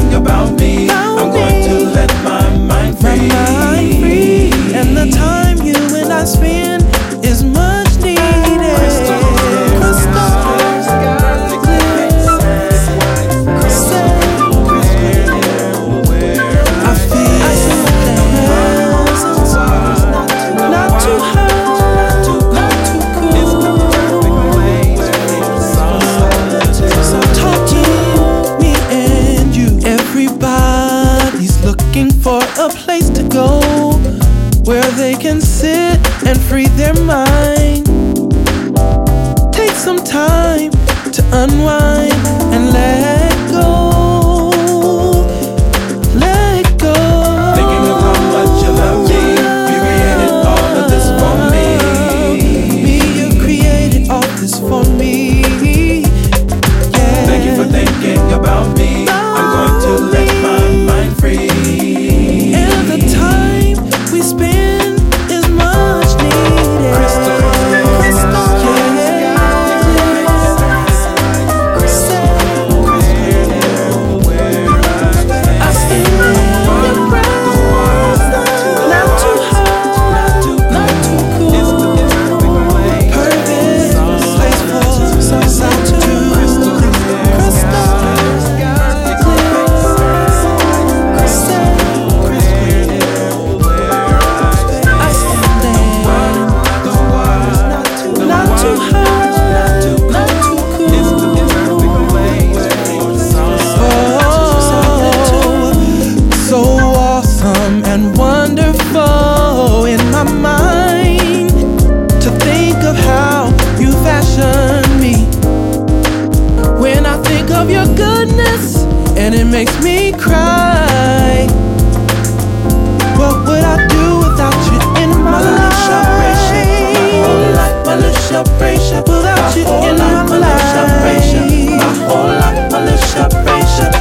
thinking about me, I'm going to let my mind free. And the time you and I spend is much needed. For a place to go where they can sit and free their mind. Take some time to unwind and let go. Let go. Thinking of how much you love me. You created all of this for me. You created all this for me. Yeah. Thank you for thinking about me. I'm going to let my mind free. And wonderful in my mind to think of how you fashioned me. When I think of your goodness and it makes me cry, what would I do without you in my life? My whole life, my little celebration. Without you in my life, my whole life, my little celebration.